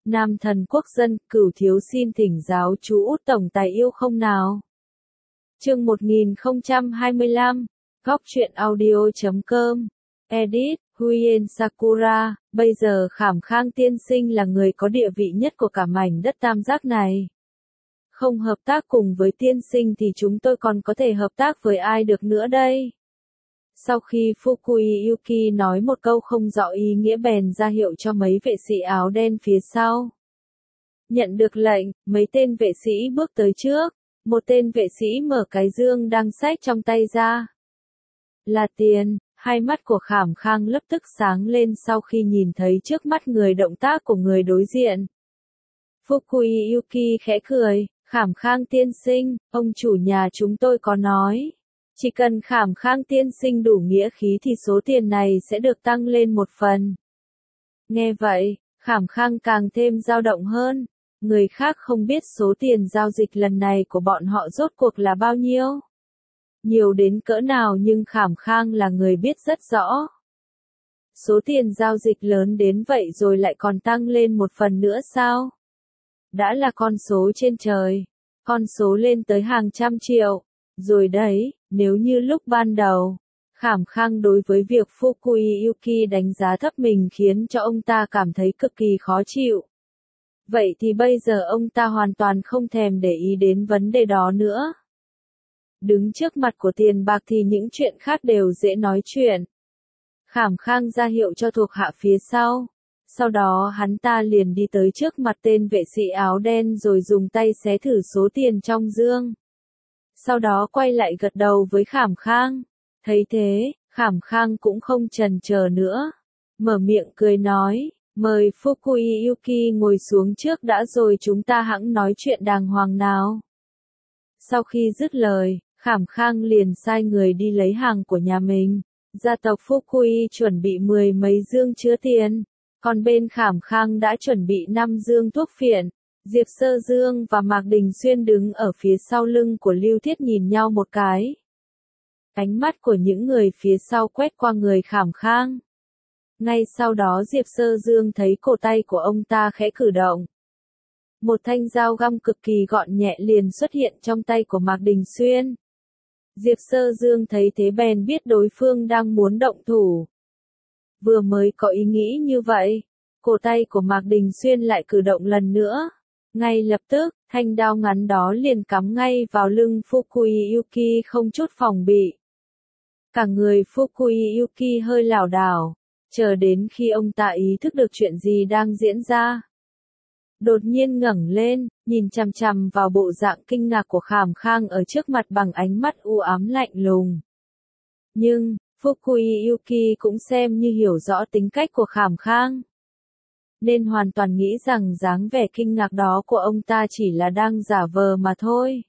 Nam thần quốc dân, Cửu thiếu xin thỉnh giáo chú Út tổng tài yêu không nào. Chương 1025, góc truyện audio.com, edit, Huyen Sakura, bây giờ Khảm Khang tiên sinh là người có địa vị nhất của cả mảnh đất tam giác này. Không hợp tác cùng với tiên sinh thì chúng tôi còn có thể hợp tác với ai được nữa đây? Sau khi Fukui Yuki nói một câu không rõ ý nghĩa bèn ra hiệu cho mấy vệ sĩ áo đen phía sau. Nhận được lệnh, mấy tên vệ sĩ bước tới trước, một tên vệ sĩ mở cái dương đang xách trong tay ra. Là tiền, hai mắt của Khảm Khang lập tức sáng lên sau khi nhìn thấy trước mắt người động tác của người đối diện. Fukui Yuki khẽ cười, Khảm Khang tiên sinh, ông chủ nhà chúng tôi có nói. Chỉ cần Khảm Khang tiên sinh đủ nghĩa khí thì số tiền này sẽ được tăng lên một phần. Nghe vậy, Khảm Khang càng thêm dao động hơn. Người khác không biết số tiền giao dịch lần này của bọn họ rốt cuộc là bao nhiêu. Nhiều đến cỡ nào nhưng Khảm Khang là người biết rất rõ. Số tiền giao dịch lớn đến vậy rồi lại còn tăng lên một phần nữa sao? Đã là con số trên trời. Con số lên tới hàng trăm triệu. Rồi đấy, nếu như lúc ban đầu, Khảm Khang đối với việc Fukui Yuki đánh giá thấp mình khiến cho ông ta cảm thấy cực kỳ khó chịu. Vậy thì bây giờ ông ta hoàn toàn không thèm để ý đến vấn đề đó nữa. Đứng trước mặt của tiền bạc thì những chuyện khác đều dễ nói chuyện. Khảm Khang ra hiệu cho thuộc hạ phía sau. Sau đó hắn ta liền đi tới trước mặt tên vệ sĩ áo đen rồi dùng tay xé thử số tiền trong dương. Sau đó quay lại gật đầu với Khảm Khang. Thấy thế, Khảm Khang cũng không chần chờ nữa. Mở miệng cười nói, mời Fukui Yuki ngồi xuống trước đã rồi chúng ta hẵng nói chuyện đàng hoàng nào. Sau khi dứt lời, Khảm Khang liền sai người đi lấy hàng của nhà mình. Gia tộc Fukui chuẩn bị 10 mấy dương chứa tiền. Còn bên Khảm Khang đã chuẩn bị 5 dương thuốc phiện. Diệp Sơ Dương và Mạc Đình Xuyên đứng ở phía sau lưng của Lưu Thiết nhìn nhau một cái. Ánh mắt của những người phía sau quét qua người Khảm Khang. Ngay sau đó Diệp Sơ Dương thấy cổ tay của ông ta khẽ cử động. Một thanh dao găm cực kỳ gọn nhẹ liền xuất hiện trong tay của Mạc Đình Xuyên. Diệp Sơ Dương thấy thế bèn biết đối phương đang muốn động thủ. Vừa mới có ý nghĩ như vậy, cổ tay của Mạc Đình Xuyên lại cử động lần nữa. Ngay lập tức, thanh đao ngắn đó liền cắm ngay vào lưng Fukui Yuki không chút phòng bị. Cả người Fukui Yuki hơi lảo đảo, chờ đến khi ông ta ý thức được chuyện gì đang diễn ra. Đột nhiên ngẩng lên, nhìn chằm chằm vào bộ dạng kinh ngạc của Khảm Khang ở trước mặt bằng ánh mắt u ám lạnh lùng. Nhưng, Fukui Yuki cũng xem như hiểu rõ tính cách của Khảm Khang. Nên hoàn toàn nghĩ rằng dáng vẻ kinh ngạc đó của ông ta chỉ là đang giả vờ mà thôi.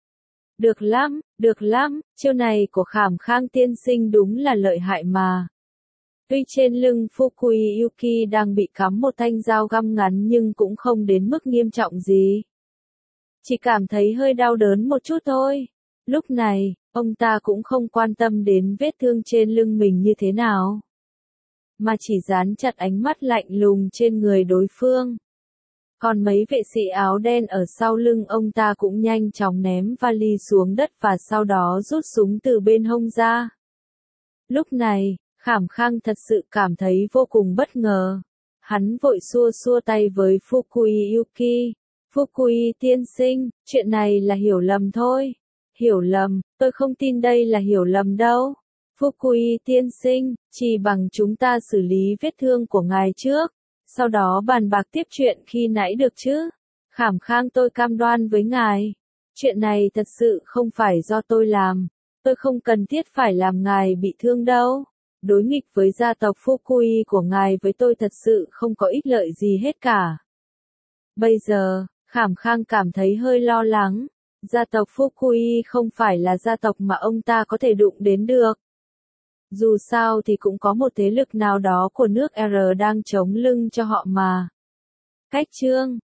Được lắm, chiêu này của Khảm Khang tiên sinh đúng là lợi hại mà. Tuy trên lưng Fukui Yuki đang bị cắm một thanh dao găm ngắn nhưng cũng không đến mức nghiêm trọng gì. Chỉ cảm thấy hơi đau đớn một chút thôi. Lúc này, ông ta cũng không quan tâm đến vết thương trên lưng mình như thế nào. Mà chỉ dán chặt ánh mắt lạnh lùng trên người đối phương. Còn mấy vệ sĩ áo đen ở sau lưng ông ta cũng nhanh chóng ném vali xuống đất và sau đó rút súng từ bên hông ra. Lúc này, Khảm Khang thật sự cảm thấy vô cùng bất ngờ. Hắn vội xua xua tay với Fukui Yuki. Fukui tiên sinh, chuyện này là hiểu lầm thôi. Hiểu lầm, tôi không tin đây là hiểu lầm đâu. Fukui tiên sinh, chỉ bằng chúng ta xử lý vết thương của ngài trước, sau đó bàn bạc tiếp chuyện khi nãy được chứ. Khảm Khang tôi cam đoan với ngài. Chuyện này thật sự không phải do tôi làm. Tôi không cần thiết phải làm ngài bị thương đâu. Đối nghịch với gia tộc Fukui của ngài với tôi thật sự không có ích lợi gì hết cả. Bây giờ, Khảm Khang cảm thấy hơi lo lắng. Gia tộc Fukui không phải là gia tộc mà ông ta có thể đụng đến được. Dù sao thì cũng có một thế lực nào đó của nước R đang chống lưng cho họ mà. Cách chương